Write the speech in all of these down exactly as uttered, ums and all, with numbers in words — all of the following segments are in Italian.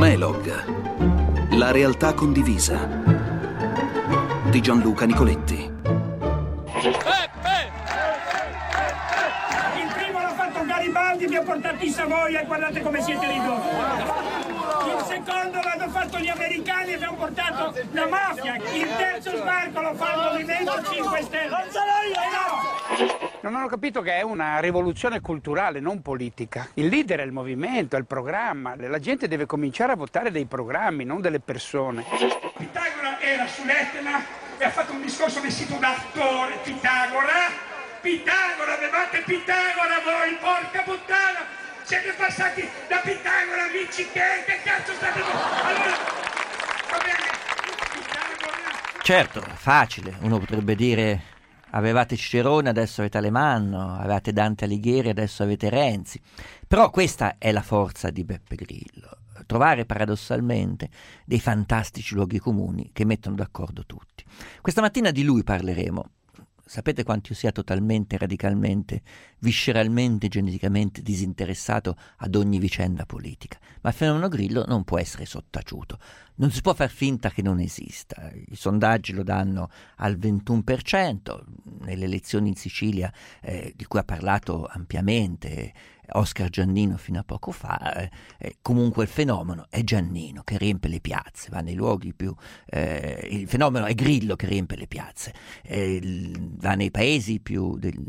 Monolog. La realtà condivisa di Gianluca Nicoletti. Il primo l'ha fatto Garibaldi, vi ha portato in Savoia e guardate come siete ridotti. Il secondo l'hanno fatto gli americani e vi hanno portato la mafia. Il terzo sbarco lo fa il Movimento cinque Stelle. Non sono io, no! Non hanno capito che è una rivoluzione culturale, non politica. Il leader è il movimento, è il programma. La gente deve cominciare a votare dei programmi, non delle persone. Pitagora era sull'Etna e ha fatto un discorso vestito da attore. Pitagora? Pitagora, avevate Pitagora voi, porca puttana! Siete passati da Pitagora, amici, che, che cazzo state facendo? Allora, va bene, Pitagora... Certo, facile, uno potrebbe dire avevate Cicerone, adesso avete Alemanno, avevate Dante Alighieri, adesso avete Renzi. Però questa è la forza di Beppe Grillo, trovare paradossalmente dei fantastici luoghi comuni che mettono d'accordo tutti. Questa mattina di lui parleremo. Sapete quanto io sia totalmente, radicalmente, visceralmente, geneticamente disinteressato ad ogni vicenda politica, ma il fenomeno Grillo non può essere sottaciuto, non si può far finta che non esista. I sondaggi lo danno al ventuno per cento, nelle elezioni in Sicilia eh, di cui ha parlato ampiamente Oscar Giannino fino a poco fa, eh, comunque il fenomeno è Giannino che riempie le piazze, va nei luoghi più... Eh, il fenomeno è Grillo che riempie le piazze, eh, va nei paesi più, del,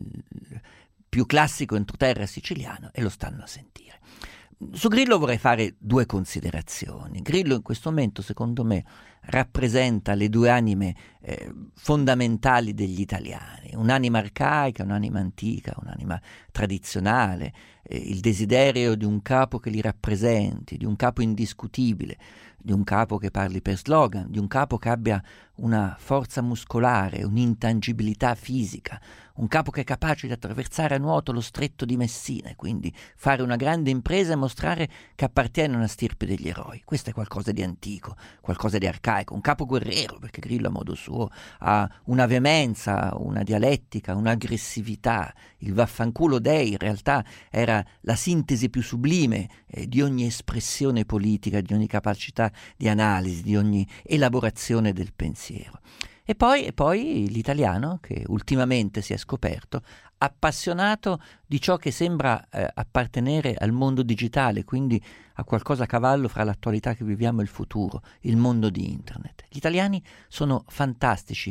più classico entroterra siciliano e lo stanno a sentire. Su Grillo vorrei fare due considerazioni. Grillo in questo momento, secondo me, rappresenta le due anime eh, fondamentali degli italiani, un'anima arcaica, un'anima antica, un'anima tradizionale, eh, il desiderio di un capo che li rappresenti, di un capo indiscutibile, di un capo che parli per slogan, di un capo che abbia una forza muscolare, un'intangibilità fisica, un capo che è capace di attraversare a nuoto lo stretto di Messina e quindi fare una grande impresa e mostrare che appartiene a una stirpe degli eroi. Questo è qualcosa di antico, qualcosa di arcaico, un capo guerriero, perché Grillo a modo suo ha una veemenza, una dialettica, un'aggressività. Il vaffanculo dei in realtà era la sintesi più sublime eh, di ogni espressione politica, di ogni capacità di analisi, di ogni elaborazione del pensiero. E poi, e poi l'italiano che ultimamente si è scoperto appassionato di ciò che sembra eh, appartenere al mondo digitale, quindi a qualcosa a cavallo fra l'attualità che viviamo e il futuro, il mondo di internet. Gli italiani sono fantastici,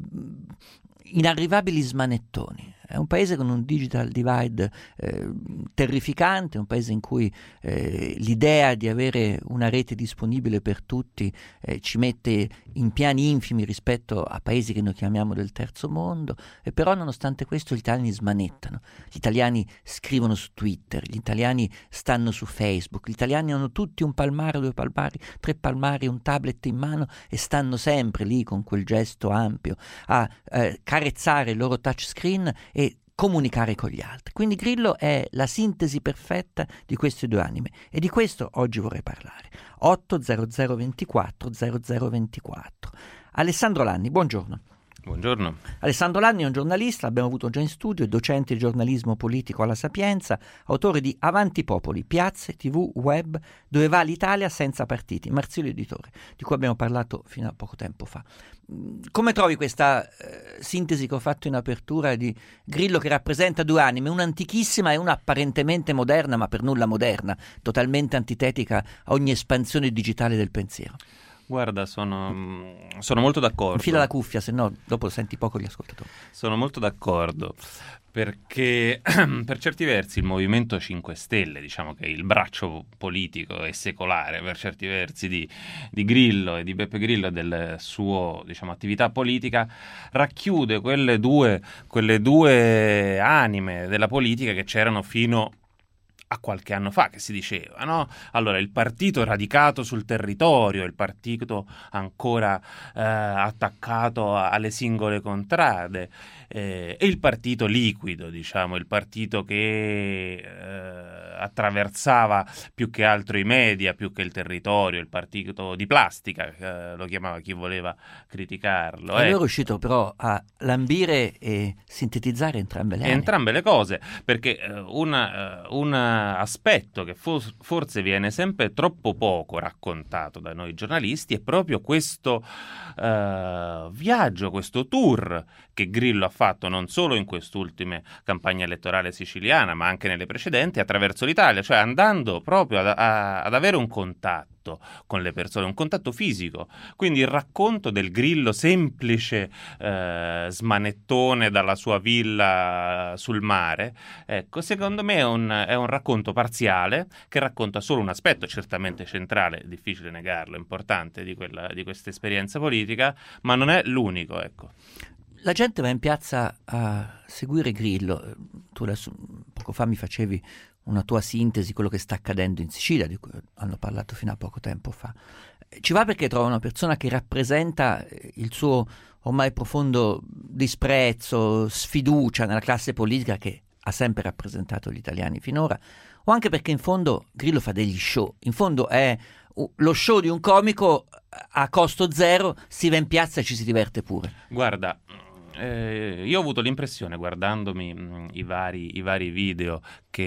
inarrivabili smanettoni. È un paese con un digital divide eh, terrificante, un paese in cui eh, l'idea di avere una rete disponibile per tutti eh, ci mette in piani infimi rispetto a paesi che noi chiamiamo del terzo mondo, e però nonostante questo gli italiani smanettano, gli italiani scrivono su Twitter, gli italiani stanno su Facebook, gli italiani hanno tutti un palmare, due palmari, tre palmari, un tablet in mano e stanno sempre lì con quel gesto ampio a eh, carezzare il loro touchscreen e comunicare con gli altri. Quindi Grillo è la sintesi perfetta di queste due anime e di questo oggi vorrei parlare. otto zero zero ventiquattro zero zero ventiquattro. Alessandro Lanni, buongiorno. Buongiorno. Alessandro Lanni è un giornalista, l'abbiamo avuto già in studio, docente di giornalismo politico alla Sapienza, autore di Avanti Popoli, piazze, tv, web, dove va l'Italia senza partiti, Marzullo Editore, di cui abbiamo parlato fino a poco tempo fa. Come trovi questa eh, sintesi che ho fatto in apertura di Grillo che rappresenta due anime, una antichissima e una apparentemente moderna, ma per nulla moderna, totalmente antitetica a ogni espansione digitale del pensiero? Guarda, sono, sono molto d'accordo. Infila la cuffia, se no dopo senti poco gli ascoltatori. Sono molto d'accordo, perché per certi versi il Movimento cinque Stelle, diciamo che è il braccio politico e secolare per certi versi di, di Grillo e di Beppe Grillo e della sua, diciamo, attività politica, racchiude quelle due, quelle due anime della politica che c'erano fino a qualche anno fa, che si diceva, no? Allora, il partito radicato sul territorio, il partito ancora eh, attaccato alle singole contrade, eh, e il partito liquido, diciamo, il partito che eh, attraversava più che altro i media, più che il territorio, il partito di plastica, eh, lo chiamava chi voleva criticarlo. E lui ecco. è riuscito però a lambire e sintetizzare entrambe le aree. Entrambe le cose, perché eh, una, eh, un aspetto che for- forse viene sempre troppo poco raccontato da noi giornalisti è proprio questo eh, viaggio, questo tour che Grillo ha fatto non solo in quest'ultima campagna elettorale siciliana, ma anche nelle precedenti, attraverso l'Italia, cioè andando proprio ad, a, ad avere un contatto con le persone, un contatto fisico. Quindi il racconto del Grillo semplice eh, smanettone dalla sua villa sul mare, ecco, secondo me è un, è un racconto parziale che racconta solo un aspetto certamente centrale, difficile negarlo, importante di, quella, di questa esperienza politica, ma non è l'unico, ecco. La gente va in piazza a seguire Grillo. Tu adesso poco fa mi facevi una tua sintesi, quello che sta accadendo in Sicilia, di cui hanno parlato fino a poco tempo fa. Ci va perché trova una persona che rappresenta il suo ormai profondo disprezzo, sfiducia nella classe politica che ha sempre rappresentato gli italiani finora, o anche perché in fondo Grillo fa degli show, in fondo è lo show di un comico a costo zero, si va in piazza e ci si diverte pure. Guarda, Eh, io ho avuto l'impressione, guardandomi mh, i, vari, i vari video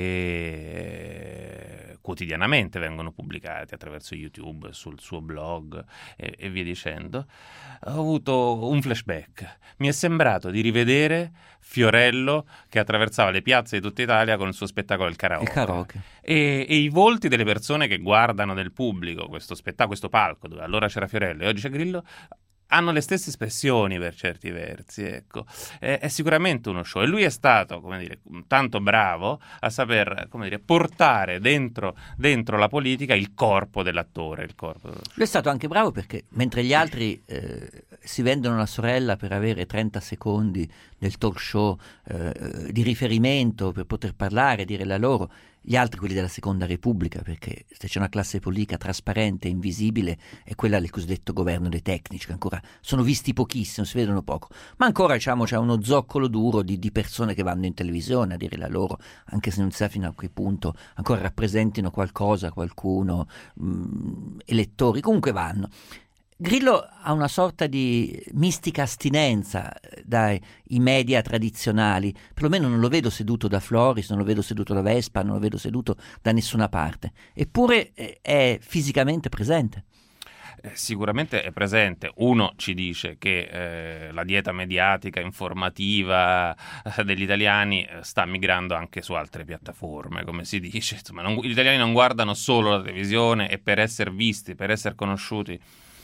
che eh, quotidianamente vengono pubblicati attraverso YouTube, sul suo blog e, e via dicendo, ho avuto un flashback. Mi è sembrato di rivedere Fiorello che attraversava le piazze di tutta Italia con il suo spettacolo Il Karaoke. Il karaoke. E, e i volti delle persone che guardano del pubblico questo spettacolo, questo palco dove allora c'era Fiorello e oggi c'è Grillo, hanno le stesse espressioni per certi versi, ecco. È, è sicuramente uno show e lui è stato, come dire, tanto bravo a saper, come dire, portare dentro, dentro la politica il corpo dell'attore, il corpo dello show. Lui è stato anche bravo perché mentre gli altri eh, si vendono la sorella per avere trenta secondi del talk show eh, di riferimento per poter parlare, dire la loro, gli altri, quelli della Seconda Repubblica, perché se c'è una classe politica trasparente e invisibile è quella del cosiddetto governo dei tecnici, che ancora sono visti pochissimo, si vedono poco, ma ancora diciamo c'è uno zoccolo duro di, di persone che vanno in televisione a dire la loro, anche se non si sa fino a che punto ancora rappresentino qualcosa, qualcuno, mh, elettori, comunque vanno. Grillo ha una sorta di mistica astinenza dai i media tradizionali, perlomeno non lo vedo seduto da Floris, non lo vedo seduto da Vespa, non lo vedo seduto da nessuna parte, eppure è fisicamente presente. Eh, sicuramente è presente. Uno ci dice che eh, la dieta mediatica, informativa eh, degli italiani eh, sta migrando anche su altre piattaforme, come si dice. Insomma, non, gli italiani non guardano solo la televisione e per essere visti, per essere conosciuti,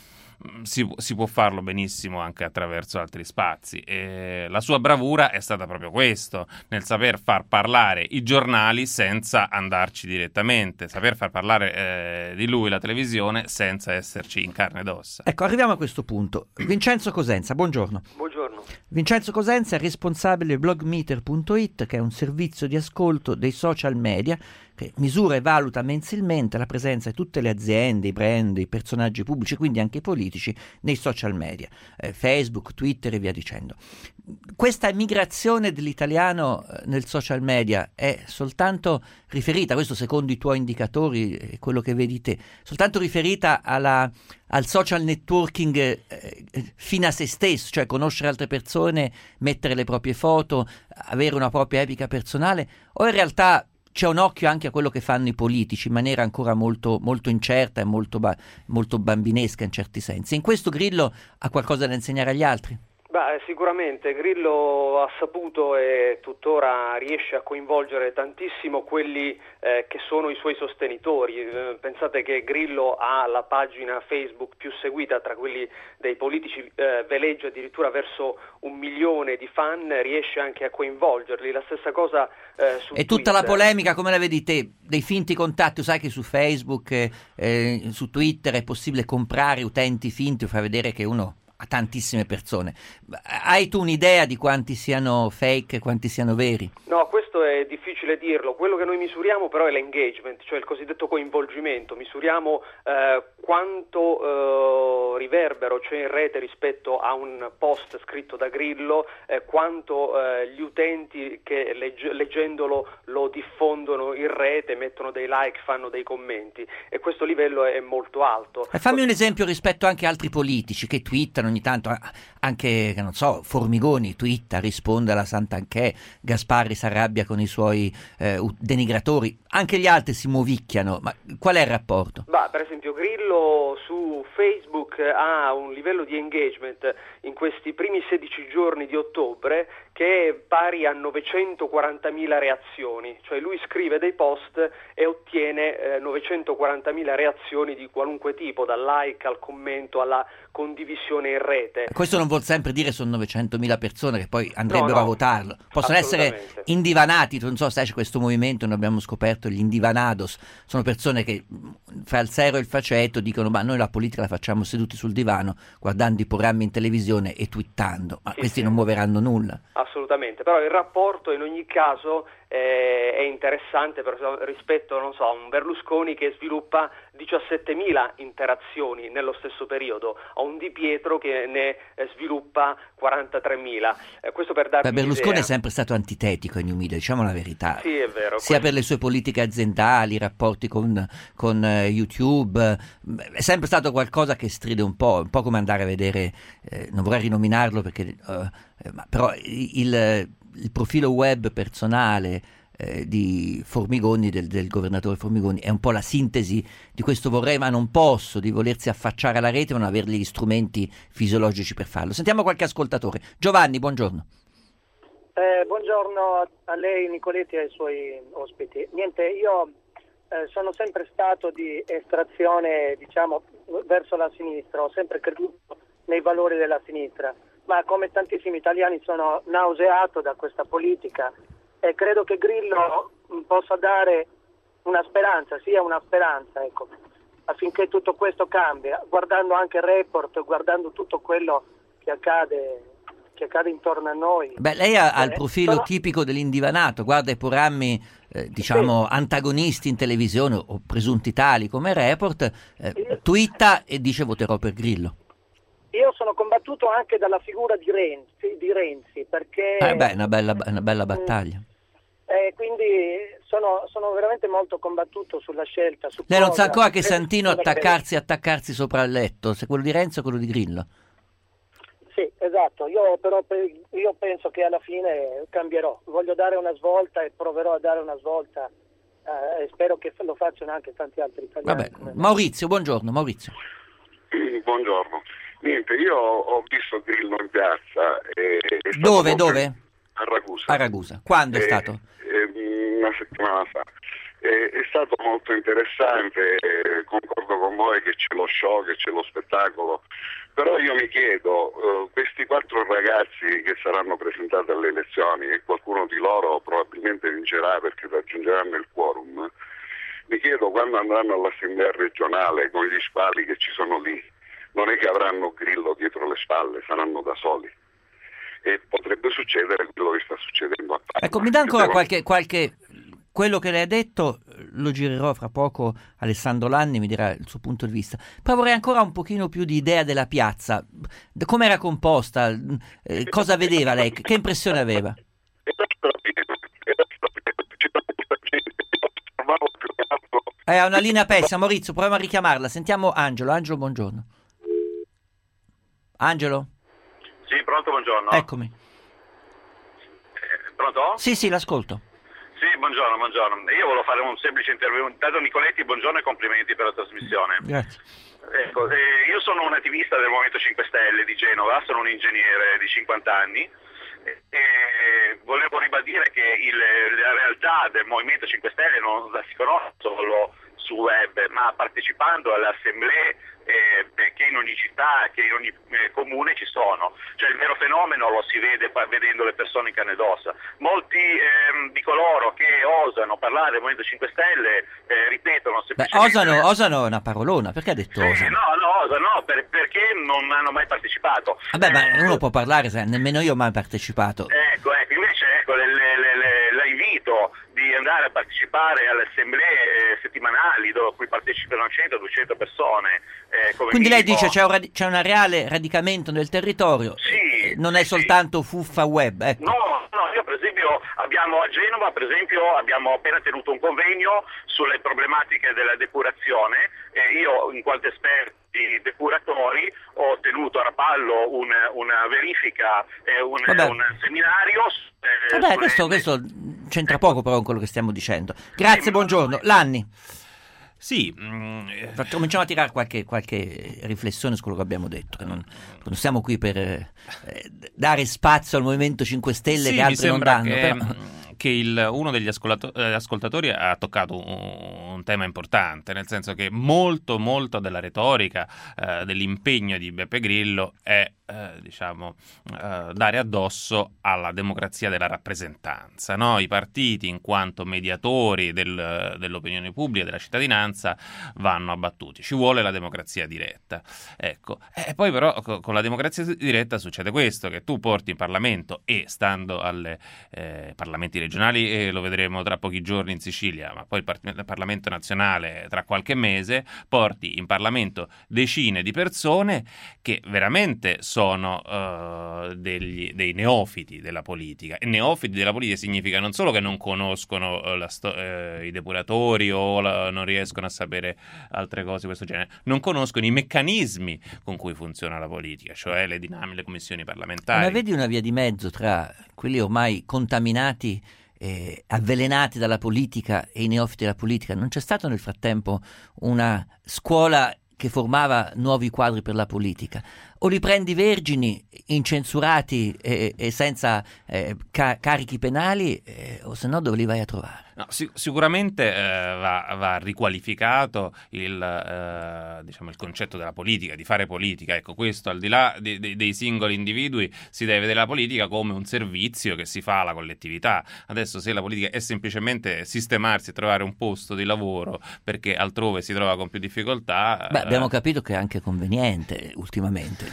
Si, si può farlo benissimo anche attraverso altri spazi e la sua bravura è stata proprio questo, nel saper far parlare i giornali senza andarci direttamente, saper far parlare eh, di lui la televisione senza esserci in carne ed ossa. Ecco, arriviamo a questo punto. Vincenzo Cosenza, buongiorno. Buongiorno. Vincenzo Cosenza è responsabile blogmeter punto it, che è un servizio di ascolto dei social media che misura e valuta mensilmente la presenza di tutte le aziende, i brand, i personaggi pubblici, quindi anche i politici, nei social media, eh, Facebook, Twitter e via dicendo. Questa migrazione dell'italiano nel social media è soltanto riferita, questo secondo i tuoi indicatori e quello che vedi te, soltanto riferita alla, al social networking eh, fino a se stesso, cioè conoscere altre persone, mettere le proprie foto, avere una propria epica personale, o in realtà c'è un occhio anche a quello che fanno i politici in maniera ancora molto, molto incerta e molto, ba- molto bambinesca in certi sensi? In questo Grillo ha qualcosa da insegnare agli altri? Beh, sicuramente Grillo ha saputo e tuttora riesce a coinvolgere tantissimo quelli eh, che sono i suoi sostenitori. Eh, pensate che Grillo ha la pagina Facebook più seguita tra quelli dei politici, eh, veleggia addirittura verso un milione di fan, riesce anche a coinvolgerli. La stessa cosa eh, su E tutta Twitter. la polemica, come la vedi te, dei finti contatti, sai che su Facebook, eh, eh, su Twitter è possibile comprare utenti finti o far vedere che uno a tantissime persone. Hai tu un'idea di quanti siano fake e quanti siano veri? No, questo questo è difficile dirlo. Quello che noi misuriamo però è l'engagement, cioè il cosiddetto coinvolgimento. Misuriamo eh, quanto eh, riverbero c'è in rete rispetto a un post scritto da Grillo, eh, quanto eh, gli utenti che legge- leggendolo lo diffondono in rete, mettono dei like, fanno dei commenti, e questo livello è molto alto. E fammi un esempio rispetto anche a altri politici che twittano ogni tanto, anche, che non so, Formigoni twitta, risponde alla Santanchè, Gasparri si arrabbia con i suoi eh, denigratori, anche gli altri si movicchiano, ma qual è il rapporto? Bah, per esempio Grillo su Facebook ha un livello di engagement in questi primi sedici giorni di ottobre che è pari a novecentoquarantamila reazioni, cioè lui scrive dei post e ottiene eh, novecentoquarantamila reazioni di qualunque tipo, dal like al commento alla condivisione in rete. Questo non vuol sempre dire sono novecentomila persone che poi andrebbero no, no, a votarlo, possono essere indivanati, tu non so se c'è questo movimento, noi abbiamo scoperto gli indivanados, sono persone che fra il zero e il faceto dicono ma noi la politica la facciamo seduti sul divano guardando i programmi in televisione e twittando, ma sì, questi sì. non muoveranno nulla. Assolutamente, però il rapporto in ogni caso eh, è interessante per, rispetto, non so, a un Berlusconi che sviluppa diciassettemila interazioni nello stesso periodo, a un Di Pietro che ne eh, sviluppa quarantatremila. Eh, questo per darvi Beh, Berlusconi un'idea. è sempre stato antitetico ai New Media, diciamo la verità. Sì, è vero. Sia questo... per le sue politiche aziendali, i rapporti con, con uh, YouTube, è sempre stato qualcosa che stride un po', un po' come andare a vedere, eh, non vorrei rinominarlo perché, uh, eh, ma però il, il profilo web personale eh, di Formigoni, del, del governatore Formigoni, è un po' la sintesi di questo vorrei ma non posso, di volersi affacciare alla rete ma non avere gli strumenti fisiologici per farlo. Sentiamo qualche ascoltatore. Giovanni, buongiorno. Eh, buongiorno a lei Nicoletti e ai suoi ospiti. Niente, io eh, sono sempre stato di estrazione, diciamo, verso la sinistra, ho sempre creduto nei valori della sinistra, ma come tantissimi italiani sono nauseato da questa politica e credo che Grillo possa dare una speranza, sia una speranza, ecco, affinché tutto questo cambia, guardando anche il report, guardando tutto quello che accade che accade intorno a noi. Beh, lei ha, ha il Eh, profilo però... tipico dell'indivanato, guarda i programmi eh, diciamo sì. antagonisti in televisione o presunti tali come Report, eh, Io... twitta e dice voterò per Grillo. Io sono combattuto anche dalla figura di Renzi, di Renzi perché... Eh beh, è una bella, una bella battaglia. Eh, quindi sono, sono veramente molto combattuto sulla scelta. Su lei non cosa... sa ancora che Santino attaccarsi, attaccarsi sopra il letto, se quello di Renzi o quello di Grillo? Sì, esatto, io però io penso che alla fine cambierò, voglio dare una svolta e proverò a dare una svolta eh, e spero che lo facciano anche tanti altri italiani. Vabbè, Maurizio, buongiorno Maurizio. Buongiorno, niente, io ho visto Grillo in piazza. E dove, molto... dove? A Ragusa. A Ragusa, quando e, è stato? E, una settimana fa. E, è stato molto interessante, e concordo con voi che c'è lo show, che c'è lo spettacolo. Però io mi chiedo, uh, questi quattro ragazzi che saranno presentati alle elezioni, e qualcuno di loro probabilmente vincerà perché raggiungeranno il quorum, mi chiedo quando andranno all'assemblea regionale con gli squali che ci sono lì, non è che avranno Grillo dietro le spalle, saranno da soli. E potrebbe succedere quello che sta succedendo a Parma. Ecco, mi dà ancora qualche... qualche... Quello che lei ha detto lo girerò fra poco, Alessandro Lanni mi dirà il suo punto di vista. Poi vorrei ancora un pochino più di idea della piazza, come era composta, eh, cosa vedeva lei, che impressione aveva? Eh, ha una linea pessima, Maurizio, proviamo a richiamarla. Sentiamo Angelo. Angelo, buongiorno. Angelo? Sì, pronto, buongiorno. Eccomi. Eh, pronto? Sì, sì, l'ascolto. Sì, buongiorno, buongiorno. Io volevo fare un semplice intervento. Intanto Nicoletti, buongiorno e complimenti per la trasmissione. Grazie. Ecco, eh, io sono un attivista del Movimento cinque Stelle di Genova, sono un ingegnere di cinquanta anni e, e volevo ribadire che il, la realtà del Movimento cinque Stelle non la si conosce solo su web, ma partecipando alle assemblee eh, che in ogni città, che in ogni eh, comune ci sono. Cioè il vero fenomeno lo si vede pa- vedendo le persone in carne ed ossa. Molti ehm, di coloro che osano parlare del Movimento cinque Stelle eh, ripetono semplicemente... Beh, osano, osano è una parolona, perché ha detto sì, osano? no, no, osano, per, perché non hanno mai partecipato. Vabbè, eh, ma uno può parlare, se nemmeno io ho mai partecipato. Ecco, ecco, invece ecco, le, le, le, le, la invito invito di andare a partecipare alle assemblee eh, settimanali dove cui partecipano cento duecento persone. Eh, come Quindi lei minimo. dice c'è un, radi- c'è un reale radicamento nel territorio, Sì, non è sì, soltanto fuffa web. Ecco. No, no, io per esempio abbiamo a Genova, per esempio, abbiamo appena tenuto un convegno sulle problematiche della depurazione e io in quanto esperto di depuratori ho tenuto a Rapallo un, una verifica e un, un seminario. Eh, Vabbè, sulle... questo, questo c'entra poco però con quello che stiamo dicendo. Grazie, sì, buongiorno. Lanni. Sì, mh, cominciamo a tirare qualche, qualche riflessione su quello che abbiamo detto, che non, non siamo qui per eh, dare spazio al Movimento cinque Stelle sì, che altri non danno. Che, però... che il, uno degli ascoltato- ascoltatori ha toccato un, un tema importante, nel senso che molto molto della retorica, eh, dell'impegno di Beppe Grillo è eh, diciamo eh, dare addosso alla democrazia della rappresentanza, no? I partiti in quanto mediatori del, dell'opinione pubblica, della cittadinanza, vanno abbattuti, ci vuole la democrazia diretta, ecco. E poi però con la democrazia diretta succede questo, che tu porti in Parlamento e stando alle eh, parlamenti regionali, e lo vedremo tra pochi giorni in Sicilia, ma poi il, par- il Parlamento nazionale tra qualche mese, porti in Parlamento decine di persone che veramente sono uh, degli, dei neofiti della politica. E neofiti della politica significa non solo che non conoscono uh, la sto- uh, i depuratori o la, non riescono a sapere altre cose di questo genere, non conoscono i meccanismi con cui funziona la politica, cioè le dinamiche, le commissioni parlamentari. Ma vedi una via di mezzo tra quelli ormai contaminati, eh, avvelenati dalla politica e i neofiti della politica? Non c'è stato nel frattempo una scuola che formava nuovi quadri per la politica? O li prendi vergini, incensurati e, e senza eh, ca- carichi penali, eh, o se no dove li vai a trovare? No, sic- sicuramente eh, va, va riqualificato il, eh, diciamo, il concetto della politica, di fare politica. Ecco, questo al di là de- de- dei singoli individui si deve vedere la politica come un servizio che si fa alla collettività. Adesso se la politica è semplicemente sistemarsi e trovare un posto di lavoro perché altrove si trova con più difficoltà... Beh, abbiamo eh... capito che è anche conveniente ultimamente.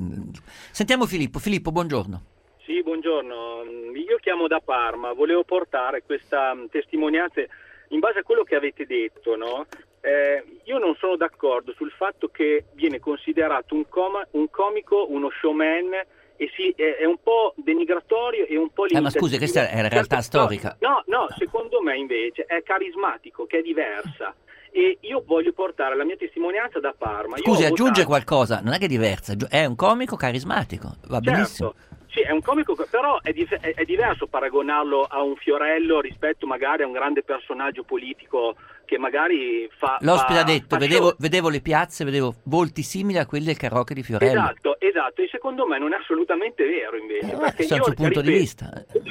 Sentiamo Filippo. Filippo, buongiorno. Sì, buongiorno. Io chiamo da Parma, volevo portare questa testimonianza in base a quello che avete detto, no? Eh, io non sono d'accordo sul fatto che viene considerato un, coma, un comico, uno showman, e si, è, è un po' denigratorio e un po' limitativo. Eh, ma scusi, questa è la realtà storica. No, no, secondo me invece è carismatico, che è diversa. E io voglio portare la mia testimonianza da Parma. Scusi, io aggiunge votato... qualcosa, non è che è diversa, è un comico carismatico, va certo. benissimo. Sì, è un comico, però è, di- è diverso paragonarlo a un Fiorello rispetto magari a un grande personaggio politico che magari fa... L'ospite fa, ha detto, fa vedevo, vedevo le piazze, vedevo volti simili a quelli del karaoke di Fiorello. Esatto, esatto, e secondo me non è assolutamente vero invece. Eh, perché questo è il io, suo punto ripeto, di vista.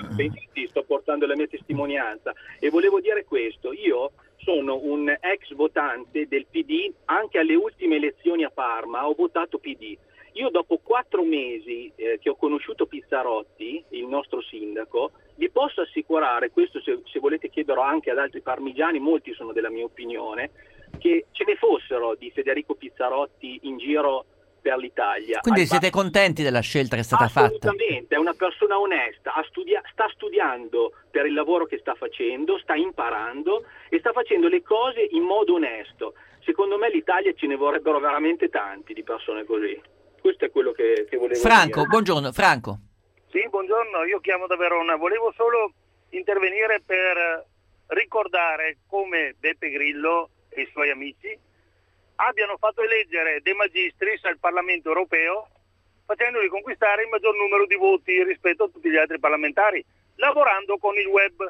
Sì, sto portando la mia testimonianza e volevo dire questo, io sono un ex votante del P D, anche alle ultime elezioni a Parma ho votato P D. Io dopo quattro mesi eh, che ho conosciuto Pizzarotti, il nostro sindaco, vi posso assicurare, questo se, se volete chiederlo anche ad altri parmigiani, molti sono della mia opinione, che ce ne fossero di Federico Pizzarotti in giro per l'Italia. Quindi Al siete bar- contenti della scelta che è stata fatta? Assolutamente, è una persona onesta, ha studia- sta studiando per il lavoro che sta facendo, sta imparando e sta facendo le cose in modo onesto. Secondo me l'Italia ce ne vorrebbero veramente tanti di persone così. Questo è quello che, che volevo Franco, dire. buongiorno. Franco. Sì, buongiorno, io chiamo da Verona. Volevo solo intervenire per ricordare come Beppe Grillo e i suoi amici abbiano fatto eleggere De Magistris al Parlamento europeo, facendoli conquistare il maggior numero di voti rispetto a tutti gli altri parlamentari, lavorando con il web.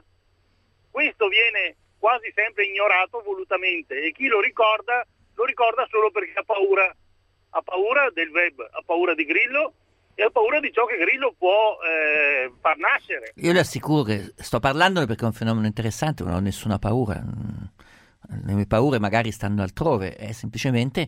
Questo viene quasi sempre ignorato volutamente e chi lo ricorda, lo ricorda solo perché ha paura. Ha paura del web, ha paura di Grillo e ha paura di ciò che Grillo può eh, far nascere. Io le assicuro che sto parlandone perché è un fenomeno interessante, non ho nessuna paura. le mie paure magari stanno altrove, è semplicemente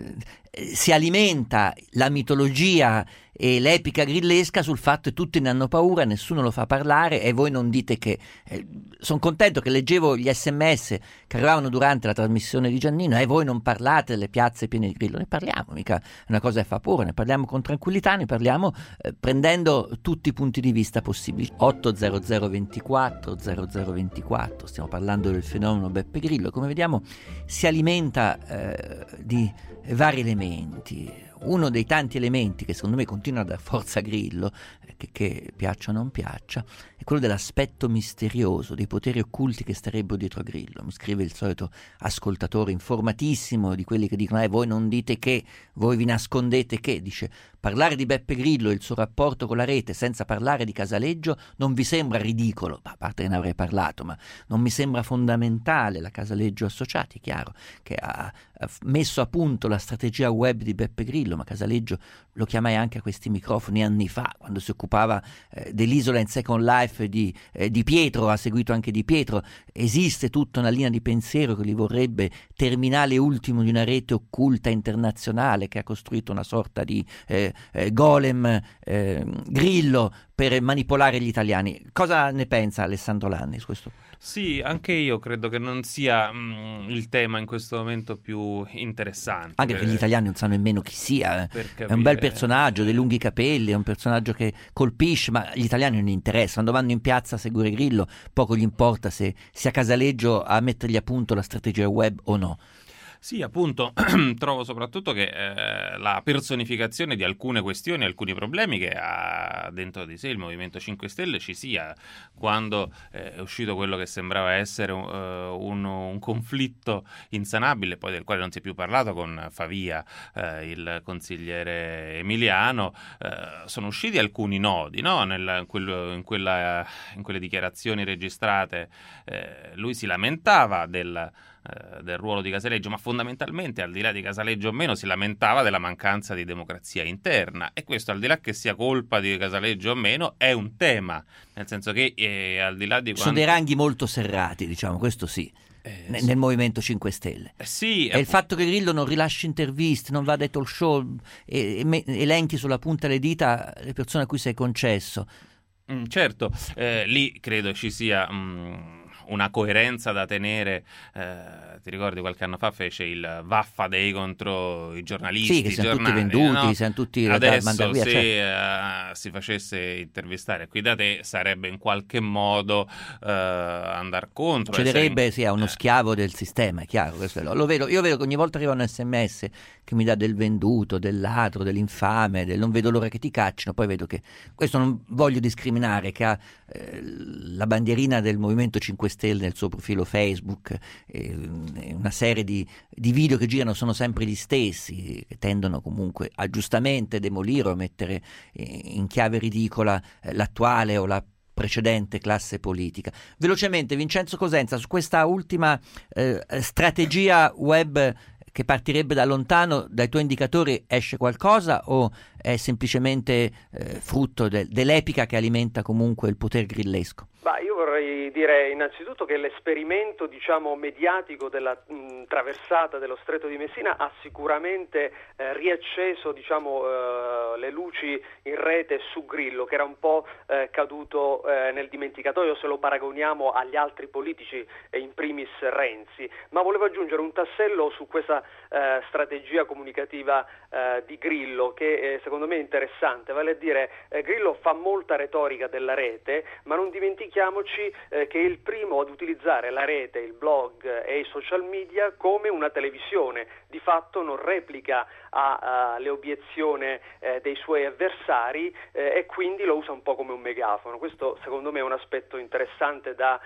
eh, si alimenta la mitologia e l'epica grillesca sul fatto che tutti ne hanno paura, nessuno lo fa parlare e voi non dite che. Eh, sono contento che leggevo gli sms che arrivavano durante la trasmissione di Giannino e voi non parlate delle piazze piene di Grillo. Ne parliamo, mica è una cosa che fa paura, ne parliamo con tranquillità, ne parliamo eh, prendendo tutti i punti di vista possibili. otto zero zero ventiquattro zero zero ventiquattro, stiamo parlando del fenomeno Beppe Grillo. Come vediamo si alimenta eh, di vari elementi. Uno dei tanti elementi che secondo me continua a dar forza a Grillo, che, che piaccia o non piaccia, è quello dell'aspetto misterioso, dei poteri occulti che starebbero dietro a Grillo. Mi scrive il solito ascoltatore informatissimo di quelli che dicono eh, voi non dite che, voi vi nascondete che, dice parlare di Beppe Grillo e il suo rapporto con la rete senza parlare di Casaleggio non vi sembra ridicolo? A parte che ne avrei parlato, ma non mi sembra fondamentale. La Casaleggio Associati, è chiaro, che ha, ha messo a punto la strategia web di Beppe Grillo, ma Casaleggio lo chiamai anche a questi microfoni anni fa, quando si occupava eh, dell'Isola in Second Life di, eh, di Pietro, ha seguito anche Di Pietro. Esiste tutta una linea di pensiero che li vorrebbe terminale ultimo di una rete occulta internazionale che ha costruito una sorta di eh, eh, golem eh, Grillo per manipolare gli italiani. Cosa ne pensa Alessandro Lanni su questo? Sì, anche io credo che non sia mh, il tema in questo momento più interessante. Anche perché gli italiani non sanno nemmeno chi sia. È un bel personaggio, dei lunghi capelli, è un personaggio che colpisce, ma gli italiani non interessa. Quando vanno in piazza a seguire Grillo, poco gli importa se sia Casaleggio a mettergli a punto la strategia web o no. Sì, appunto, trovo soprattutto che eh, la personificazione di alcune questioni, alcuni problemi che ha dentro di sé il Movimento cinque Stelle ci sia, quando eh, è uscito quello che sembrava essere uh, un, un conflitto insanabile, poi del quale non si è più parlato, con Favia, eh, il consigliere emiliano, eh, sono usciti alcuni nodi, no? Nel, in, quello, in, quella, in quelle dichiarazioni registrate eh, lui si lamentava del del ruolo di Casaleggio, ma fondamentalmente, al di là di Casaleggio o meno, si lamentava della mancanza di democrazia interna, e questo, al di là che sia colpa di Casaleggio o meno, è un tema, nel senso che eh, al di là di quanto... sono dei ranghi molto serrati, diciamo, questo sì. Eh, nel sì. Movimento cinque Stelle eh, sì, e il fatto che Grillo non rilasci interviste, non vada ai talk show e, e me, elenchi sulla punta delle dita le persone a cui sei concesso. Mm, certo, eh, lì credo ci sia mm, una coerenza da tenere. Eh, ti ricordi qualche anno fa fece il Vaffa Day contro i giornalisti? Sì, che siamo giornali, tutti venduti, no? siamo tutti adesso via, se certo. uh, si facesse intervistare qui da te sarebbe in qualche modo uh, andar contro. Succederebbe sì, a uno schiavo del sistema, è chiaro, questo è lo, lo vedo, io vedo che ogni volta arriva un sms che mi dà del venduto, del ladro, dell'infame, del non vedo l'ora che ti caccino, poi vedo che, questo non voglio discriminare, che ha eh, la bandierina del Movimento cinque Stelle nel suo profilo Facebook, eh, una serie di, di video che girano sono sempre gli stessi, che tendono comunque a giustamente demolire o mettere in chiave ridicola eh, l'attuale o la precedente classe politica. Velocemente, Vincenzo Cosenza, su questa ultima eh, strategia web che partirebbe da lontano, dai tuoi indicatori esce qualcosa o è semplicemente eh, frutto de- dell'epica che alimenta comunque il potere grillesco? Bah, io vorrei dire innanzitutto che l'esperimento, diciamo, mediatico della mh, traversata dello Stretto di Messina ha sicuramente eh, riacceso, diciamo, eh, le luci in rete su Grillo, che era un po' eh, caduto eh, nel dimenticatoio se lo paragoniamo agli altri politici, e in primis Renzi. Ma volevo aggiungere un tassello su questa eh, strategia comunicativa eh, di Grillo, che eh, secondo me è interessante, vale a dire eh, Grillo fa molta retorica della rete, ma non dimentichiamo eh, che è il primo ad utilizzare la rete, il blog e i social media come una televisione. Di fatto non replica alle obiezioni eh, dei suoi avversari eh, e quindi lo usa un po' come un megafono. Questo secondo me è un aspetto interessante da,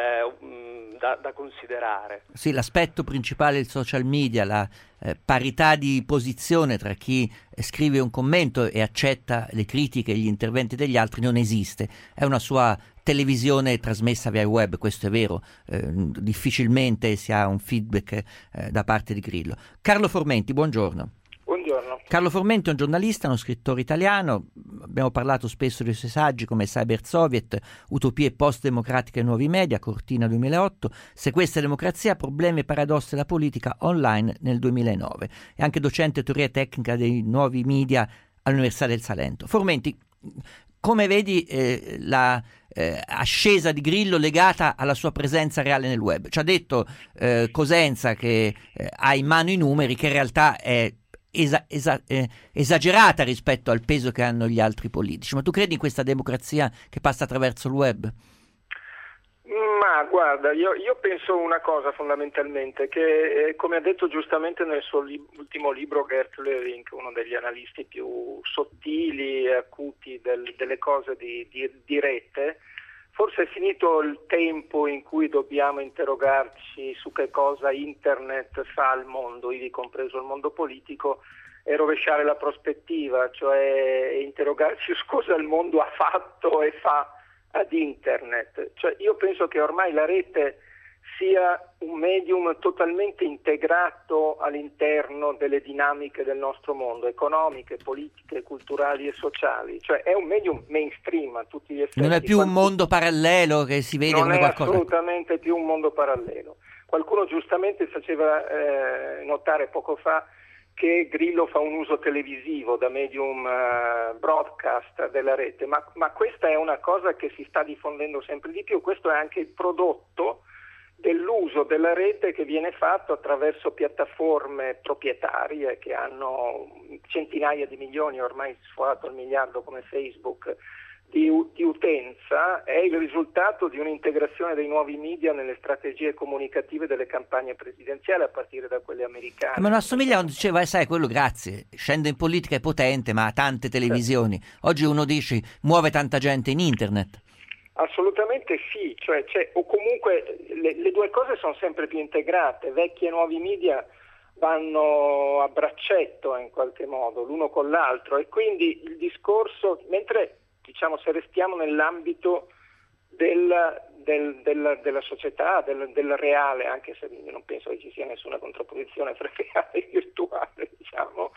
eh, da, da considerare. Sì, l'aspetto principale del social media, la eh, parità di posizione tra chi scrive un commento e accetta le critiche e gli interventi degli altri non esiste. È una sua televisione trasmessa via web, questo è vero, eh, difficilmente si ha un feedback eh, da parte di Grillo. Carlo Formenti, buongiorno. Buongiorno. Carlo Formenti è un giornalista, uno scrittore italiano, abbiamo parlato spesso dei suoi saggi come Cyber Soviet, Utopie post-democratiche e nuovi media, Cortina duemilaotto, Se questa è democrazia, problemi e paradossi della politica online nel duemilanove. È anche docente teoria tecnica dei nuovi media all'Università del Salento. Formenti, come vedi eh, la eh, ascesa di Grillo legata alla sua presenza reale nel web? Ci ha detto eh, Cosenza che eh, ha in mano i numeri, che in realtà è Esa, esa, eh, esagerata rispetto al peso che hanno gli altri politici. Ma tu credi in questa democrazia che passa attraverso il web? Ma guarda, io, io penso una cosa fondamentalmente, che eh, come ha detto giustamente nel suo li- ultimo libro Gert Löwing, uno degli analisti più sottili e acuti del, delle cose di, di, di rete, forse è finito il tempo in cui dobbiamo interrogarci su che cosa internet fa al mondo, ivi compreso il mondo politico, e rovesciare la prospettiva, cioè interrogarci su cosa il mondo ha fatto e fa ad internet. Cioè, io penso che ormai la rete sia un medium totalmente integrato all'interno delle dinamiche del nostro mondo, economiche, politiche, culturali e sociali. Cioè è un medium mainstream a tutti gli effetti. Non è più Qualcuno... un mondo parallelo che si vede come qualcosa. Non è assolutamente più un mondo parallelo. Qualcuno giustamente faceva eh, notare poco fa che Grillo fa un uso televisivo da medium uh, broadcast della rete, ma, ma questa è una cosa che si sta diffondendo sempre di più. Questo è anche il prodotto dell'uso della rete che viene fatto attraverso piattaforme proprietarie che hanno centinaia di milioni, ormai sforato il miliardo come Facebook, di, di utenza. È il risultato di un'integrazione dei nuovi media nelle strategie comunicative delle campagne presidenziali a partire da quelle americane. Ma non assomiglia, diceva, eh, sai, quello grazie, scende in politica è potente ma ha tante televisioni. Oggi uno dice muove tanta gente in internet. Assolutamente sì, cioè, cioè, o comunque le, le due cose sono sempre più integrate, vecchi e nuovi media vanno a braccetto in qualche modo l'uno con l'altro, e quindi il discorso, mentre diciamo se restiamo nell'ambito del, del, del, della società, del, del reale, anche se non penso che ci sia nessuna contrapposizione fra reale e virtuale, diciamo,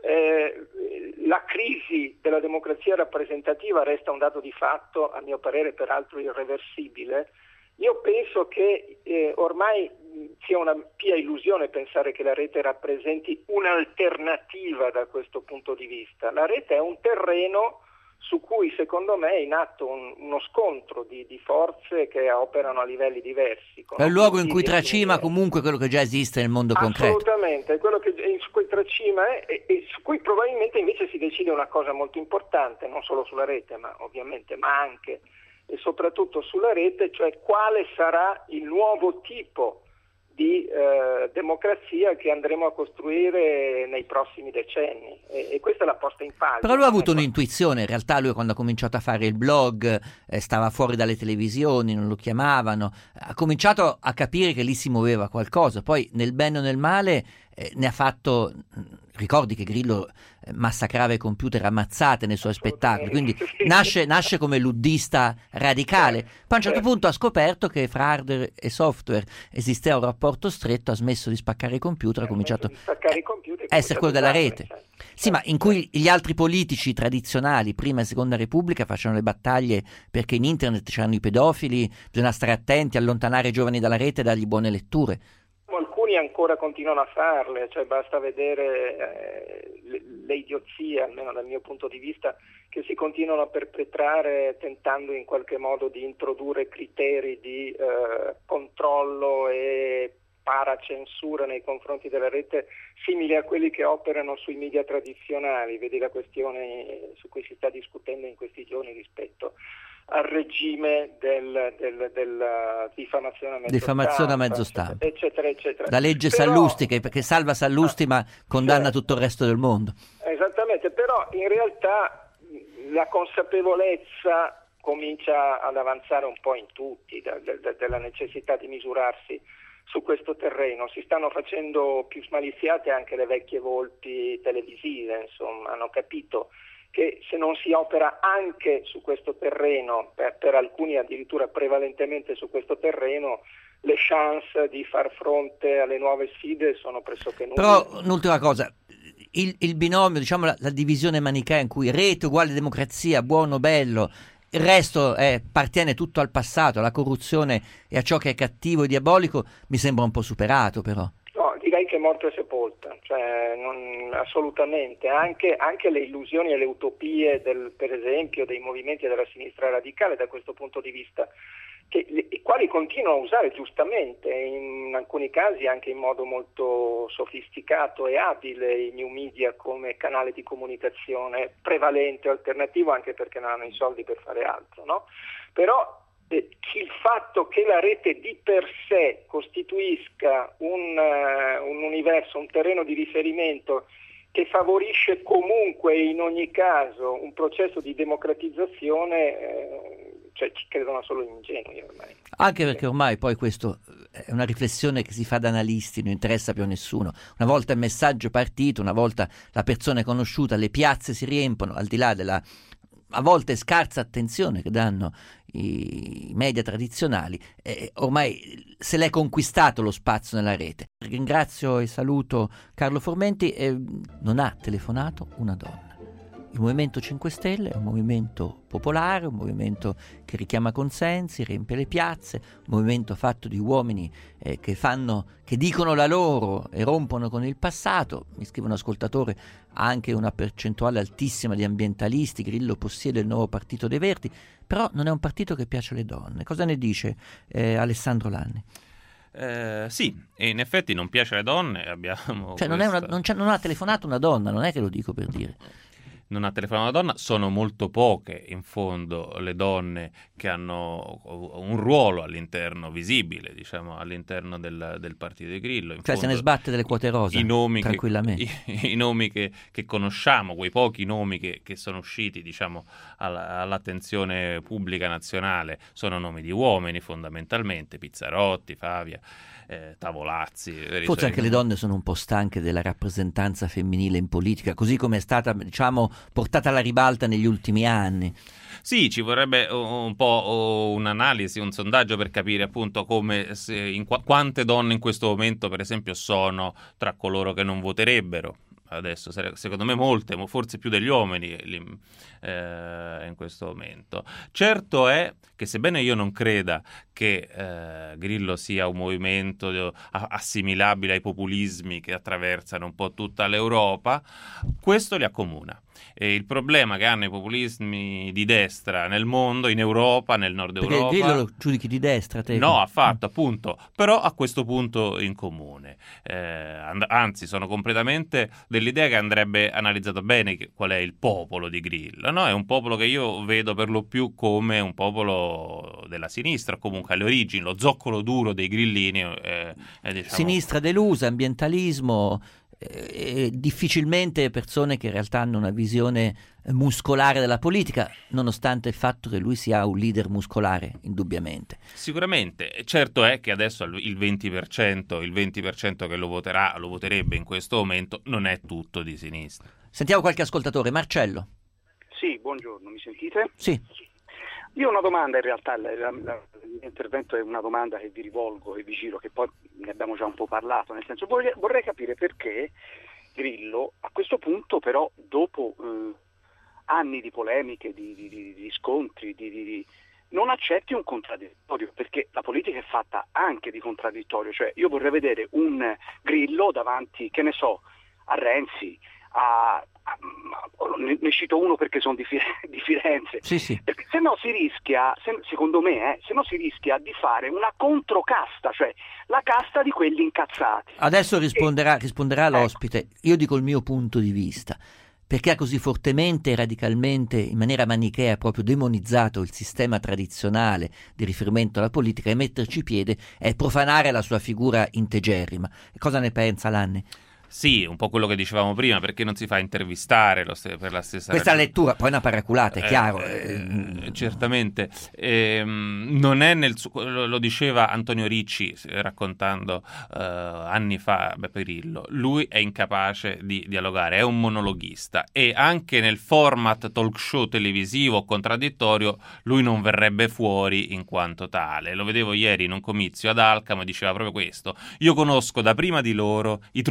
eh, la crisi della democrazia rappresentativa resta un dato di fatto, a mio parere peraltro irreversibile. Io penso che eh, ormai sia una pia illusione pensare che la rete rappresenti un'alternativa da questo punto di vista. La rete è un terreno su cui secondo me è in atto un, uno scontro di, di forze che operano a livelli diversi. È il luogo in cui tracima comunque quello che già esiste nel mondo concreto. Assolutamente, è quello che su cui tracima è, e, e su cui probabilmente invece si decide una cosa molto importante, non solo sulla rete, ma ovviamente, ma anche e soprattutto sulla rete, cioè quale sarà il nuovo tipo di eh, democrazia che andremo a costruire nei prossimi decenni, e, e questa è la posta in palio. Però lui ha avuto un'intuizione, in realtà lui quando ha cominciato a fare il blog eh, stava fuori dalle televisioni, non lo chiamavano, ha cominciato a capire che lì si muoveva qualcosa, poi nel bene o nel male eh, ne ha fatto, ricordi che Grillo eh, massacrava i computer ammazzate nei suoi spettacoli, quindi nasce, nasce come luddista radicale, poi a un certo punto ha scoperto che fra hardware e software esisteva un rapporto stretto, ha smesso di spaccare i computer, ha cominciato a essere quello della rete. Sì, ma in cui gli altri politici tradizionali, prima e seconda repubblica, facevano le battaglie perché in internet c'erano i pedofili, bisogna stare attenti, allontanare i giovani dalla rete e dargli buone letture. Alcuni ancora continuano a farle, cioè basta vedere eh, le, le idiozie, almeno dal mio punto di vista, che si continuano a perpetrare tentando in qualche modo di introdurre criteri di eh, controllo e paracensura nei confronti della rete simili a quelli che operano sui media tradizionali. Vedi la questione su cui si sta discutendo in questi giorni rispetto al regime del, del, della diffamazione a mezzo diffamazione stampa, a mezzo stampa, eccetera, eccetera. La legge però, Sallusti che, che salva Sallusti ma condanna certo. tutto il resto del mondo. Esattamente, però in realtà la consapevolezza comincia ad avanzare un po' in tutti da, da, della necessità di misurarsi su questo terreno. Si stanno facendo più smaliziate anche le vecchie volpi televisive, insomma, hanno capito che se non si opera anche su questo terreno, per, per alcuni addirittura prevalentemente su questo terreno, le chance di far fronte alle nuove sfide sono pressoché nulle. Però un'ultima cosa, il, il binomio, diciamo la, la divisione manichea in cui rete uguale democrazia, buono, bello, il resto è, appartiene tutto al passato, alla corruzione e a ciò che è cattivo e diabolico, mi sembra un po' superato però. No, direi che è morto e sepolta, cioè non, assolutamente, anche, anche le illusioni e le utopie del, per esempio dei movimenti della sinistra radicale da questo punto di vista, che, i quali continuano a usare giustamente, in alcuni casi anche in modo molto sofisticato e abile, i new media come canale di comunicazione prevalente, alternativo, anche perché non hanno i soldi per fare altro, no? Però eh, il fatto che la rete di per sé costituisca un, uh, un universo, un terreno di riferimento che favorisce comunque in ogni caso un processo di democratizzazione, eh, cioè ci credono solo gli ingenui ormai. Anche perché ormai poi questo è una riflessione che si fa da analisti, non interessa più a nessuno. Una volta il messaggio è partito, una volta la persona è conosciuta, le piazze si riempiono, al di là della a volte scarsa attenzione che danno i media tradizionali, eh, ormai se l'è conquistato lo spazio nella rete. Ringrazio e saluto Carlo Formenti. Eh, non ha telefonato una donna. Il Movimento cinque Stelle è un movimento popolare, un movimento che richiama consensi, riempie le piazze, un movimento fatto di uomini eh, che fanno, che dicono la loro e rompono con il passato. Mi scrive un ascoltatore, anche una percentuale altissima di ambientalisti. Grillo possiede il nuovo Partito dei Verdi, però non è un partito che piace alle donne. Cosa ne dice eh, Alessandro Lanni? Eh, sì, e in effetti non piace alle donne. Abbiamo cioè non, è una, non, non ha telefonato una donna, non è che lo dico per dire. Non ha telefonato una donna, sono molto poche in fondo le donne che hanno un ruolo all'interno, visibile, diciamo, all'interno del, del Partito di Grillo. In cioè fondo, se ne sbatte delle quote rosa, i nomi tranquillamente. Che, i, i nomi che, che conosciamo, quei pochi nomi che, che sono usciti, diciamo, alla, all'attenzione pubblica nazionale, sono nomi di uomini fondamentalmente, Pizzarotti, Favia, eh, Tavolazzi. Forse anche le donne sono un po' stanche della rappresentanza femminile in politica, così come è stata, diciamo, portata alla ribalta negli ultimi anni. Sì, ci vorrebbe un po' un'analisi, un sondaggio per capire appunto come se, in qu- quante donne in questo momento, per esempio, sono tra coloro che non voterebbero. Adesso secondo me molte, forse più degli uomini eh, in questo momento. Certo è che sebbene io non creda che eh, Grillo sia un movimento assimilabile ai populismi che attraversano un po' tutta l'Europa, questo li accomuna. E il problema che hanno i populismi di destra nel mondo, in Europa, nel nord Europa... Perché Grillo lo giudichi di destra, te? No, affatto, appunto, però a questo punto in comune. Eh, and- anzi, sono completamente dell'idea che andrebbe analizzato bene che, qual è il popolo di Grillo, no? È un popolo che io vedo per lo più come un popolo della sinistra, comunque alle origini, lo zoccolo duro dei grillini. Eh, è, diciamo... Sinistra delusa, ambientalismo... Eh, difficilmente persone che in realtà hanno una visione muscolare della politica, nonostante il fatto che lui sia un leader muscolare, indubbiamente. Sicuramente, certo è che adesso il venti per cento, il venti per cento che lo voterà, lo voterebbe in questo momento, non è tutto di sinistra. Sentiamo qualche ascoltatore. Marcello. Sì, buongiorno, mi sentite? Sì. Io ho una domanda, in realtà la, la, la, il mio intervento è una domanda che vi rivolgo e vi giro, che poi ne abbiamo già un po' parlato, nel senso vorrei, vorrei capire perché Grillo a questo punto però dopo eh, anni di polemiche, di, di, di, di scontri, di, di, di, non accetti un contraddittorio, perché la politica è fatta anche di contraddittorio, cioè io vorrei vedere un Grillo davanti, che ne so, a Renzi, a, a, ne, ne cito uno perché sono di, di Firenze, sì, sì. Perché se no si rischia, se, secondo me, eh, se no si rischia di fare una controcasta, cioè la casta di quelli incazzati. Adesso risponderà, risponderà l'ospite. Ecco. Io dico il mio punto di vista. Perché ha così fortemente e radicalmente, in maniera manichea, proprio demonizzato il sistema tradizionale di riferimento alla politica, e metterci piede è profanare la sua figura integerrima. Cosa ne pensa Lanni? Sì, un po' quello che dicevamo prima, perché non si fa intervistare lo st- per la stessa questa ragione. lettura, poi è una paraculata, è eh, chiaro. Eh, certamente. Eh, non è nel su- lo, lo diceva Antonio Ricci raccontando eh, anni fa Beppe Grillo, lui è incapace di dialogare, è un monologhista e anche nel format talk show televisivo contraddittorio lui non verrebbe fuori in quanto tale. Lo vedevo ieri in un comizio ad Alcamo e diceva proprio questo: io conosco da prima di loro i trucchetti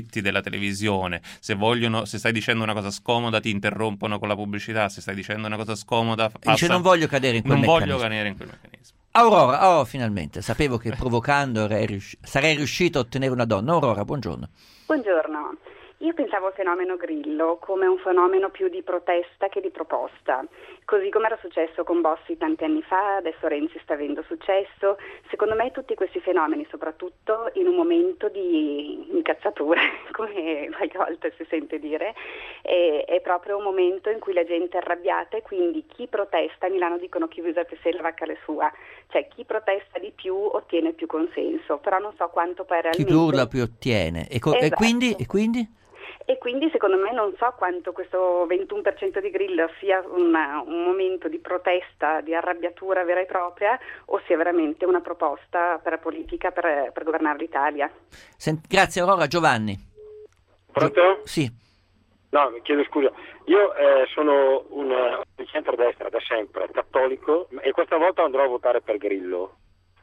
diritti della televisione, se vogliono, se stai dicendo una cosa scomoda ti interrompono con la pubblicità, se stai dicendo una cosa scomoda passa... Dice non voglio cadere in quel non meccanismo. voglio cadere in quel meccanismo. Aurora, oh finalmente, sapevo che provocando riusci- sarei riuscito a ottenere una donna. Aurora, buongiorno. Buongiorno. Io pensavo al fenomeno Grillo come un fenomeno più di protesta che di proposta, così come era successo con Bossi tanti anni fa, adesso Renzi sta avendo successo. Secondo me tutti questi fenomeni, soprattutto in un momento di incazzatura, come qualche volta si sente dire, è, è proprio un momento in cui la gente è arrabbiata e quindi chi protesta, a Milano dicono chi usa più se la vacca le sua, cioè chi protesta di più ottiene più consenso, però non so quanto poi realmente... Chi più urla più ottiene. E, co- esatto. e quindi? E quindi? E quindi secondo me non so quanto questo ventuno per cento di Grillo sia una, un momento di protesta, di arrabbiatura vera e propria, o sia veramente una proposta per la politica per, per governare l'Italia. Sent- grazie Aurora. Giovanni. Pronto? Sì. No, mi chiedo scusa. Io eh, sono un di centrodestra da sempre, cattolico, e questa volta andrò a votare per Grillo.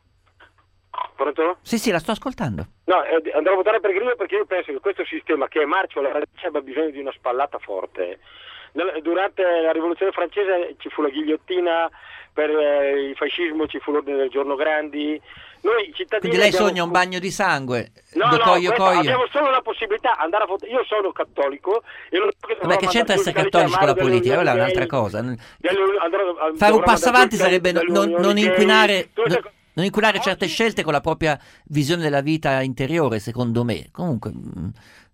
Pronto? Sì, sì, la sto ascoltando. No, eh, andrò a votare per Grillo perché io penso che questo sistema che è marcio alla radice abbia bisogno di una spallata forte. Nel, durante la rivoluzione francese ci fu la ghigliottina, per eh, il fascismo ci fu l'ordine del giorno Grandi. Noi cittadini Quindi lei abbiamo... sogna un bagno di sangue? No, Do no, coio, questa, coio. abbiamo solo la possibilità di andare a votare. Io sono cattolico e non so che Vabbè, che c'entra essere cattolici con la politica? Quella è un'altra cosa. Fare un passo avanti sarebbe non, non, non inquinare... Non... Non inculare certe scelte con la propria visione della vita interiore, secondo me. Comunque, mh,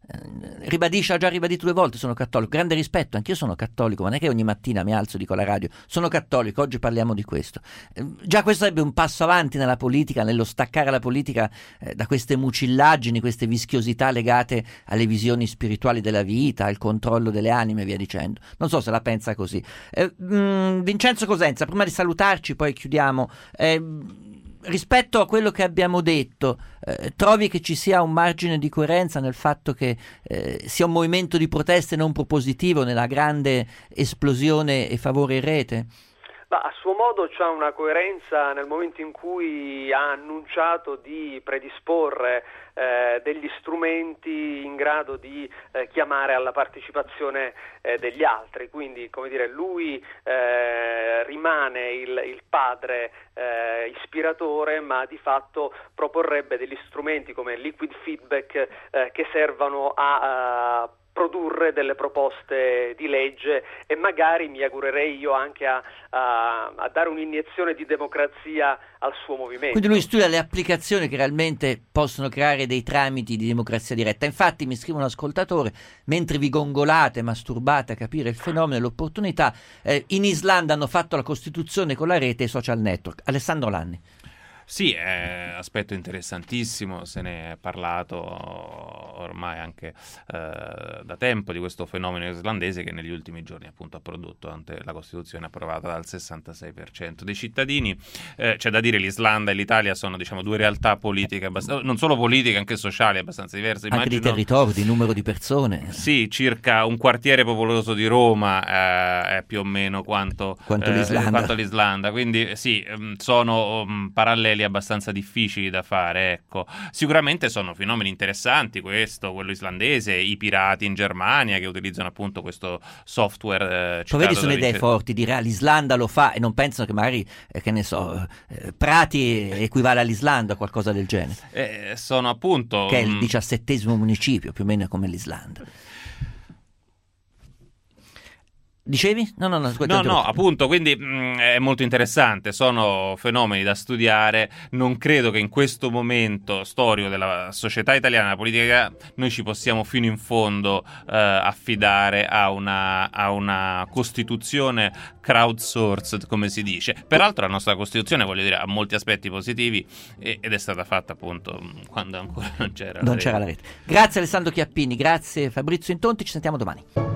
eh, ribadisce, ha già ribadito due volte, sono cattolico. Grande rispetto, anch'io sono cattolico, ma non è che ogni mattina mi alzo e dico alla radio, sono cattolico, oggi parliamo di questo. Eh, già questo sarebbe un passo avanti nella politica, nello staccare la politica eh, da queste mucillaggini, queste vischiosità legate alle visioni spirituali della vita, al controllo delle anime e via dicendo. Non so se la pensa così. Eh, mh, Vincenzo Cosenza, prima di salutarci, poi chiudiamo... Eh, rispetto a quello che abbiamo detto, eh, trovi che ci sia un margine di coerenza nel fatto che eh, sia un movimento di proteste non propositivo nella grande esplosione e favore in rete? Ma a suo modo c'è una coerenza nel momento in cui ha annunciato di predisporre eh, degli strumenti in grado di eh, chiamare alla partecipazione eh, degli altri, quindi come dire lui eh, rimane il, il padre eh, ispiratore, ma di fatto proporrebbe degli strumenti come liquid feedback eh, che servano a, a produrre delle proposte di legge e magari mi augurerei io anche a, a, a dare un'iniezione di democrazia al suo movimento. Quindi lui studia le applicazioni che realmente possono creare dei tramiti di democrazia diretta. Infatti mi scrive un ascoltatore, mentre vi gongolate, masturbate a capire il fenomeno e l'opportunità, eh, in Islanda hanno fatto la Costituzione con la rete e i social network. Alessandro Lanni. Sì, è aspetto interessantissimo, se ne è parlato ormai anche eh, da tempo di questo fenomeno islandese che negli ultimi giorni appunto ha prodotto ante la Costituzione approvata dal sessantasei per cento dei cittadini. Eh, c'è da dire l'Islanda e l'Italia sono diciamo due realtà politiche, abbast- non solo politiche, anche sociali abbastanza diverse. Anche Immagino, di territori, di numero di persone. Sì, circa un quartiere popoloso di Roma eh, è più o meno quanto, quanto, eh, l'Islanda. quanto l'Islanda, quindi sì, sono um, paralleli abbastanza difficili da fare, ecco. Sicuramente sono fenomeni interessanti questo, quello islandese, i pirati in Germania che utilizzano appunto questo software eh, Poi vedi, sono idee ricerca... forti, dire ah, l'Islanda lo fa e non pensano che magari, eh, che ne so, eh, Prati equivale all'Islanda o qualcosa del genere. Eh, sono appunto... Che è il diciassettesimo municipio, più o meno come l'Islanda. Dicevi? No, no, no, no, no, appunto, quindi mh, è molto interessante, sono fenomeni da studiare, non credo che in questo momento storico della società italiana, della politica, noi ci possiamo fino in fondo eh, affidare a una, a una Costituzione crowdsourced, come si dice. Peraltro la nostra Costituzione, voglio dire, ha molti aspetti positivi e, ed è stata fatta appunto quando ancora non c'era non la c'era rete. la rete. Grazie Alessandro Chiappini, grazie Fabrizio Intonti, ci sentiamo domani.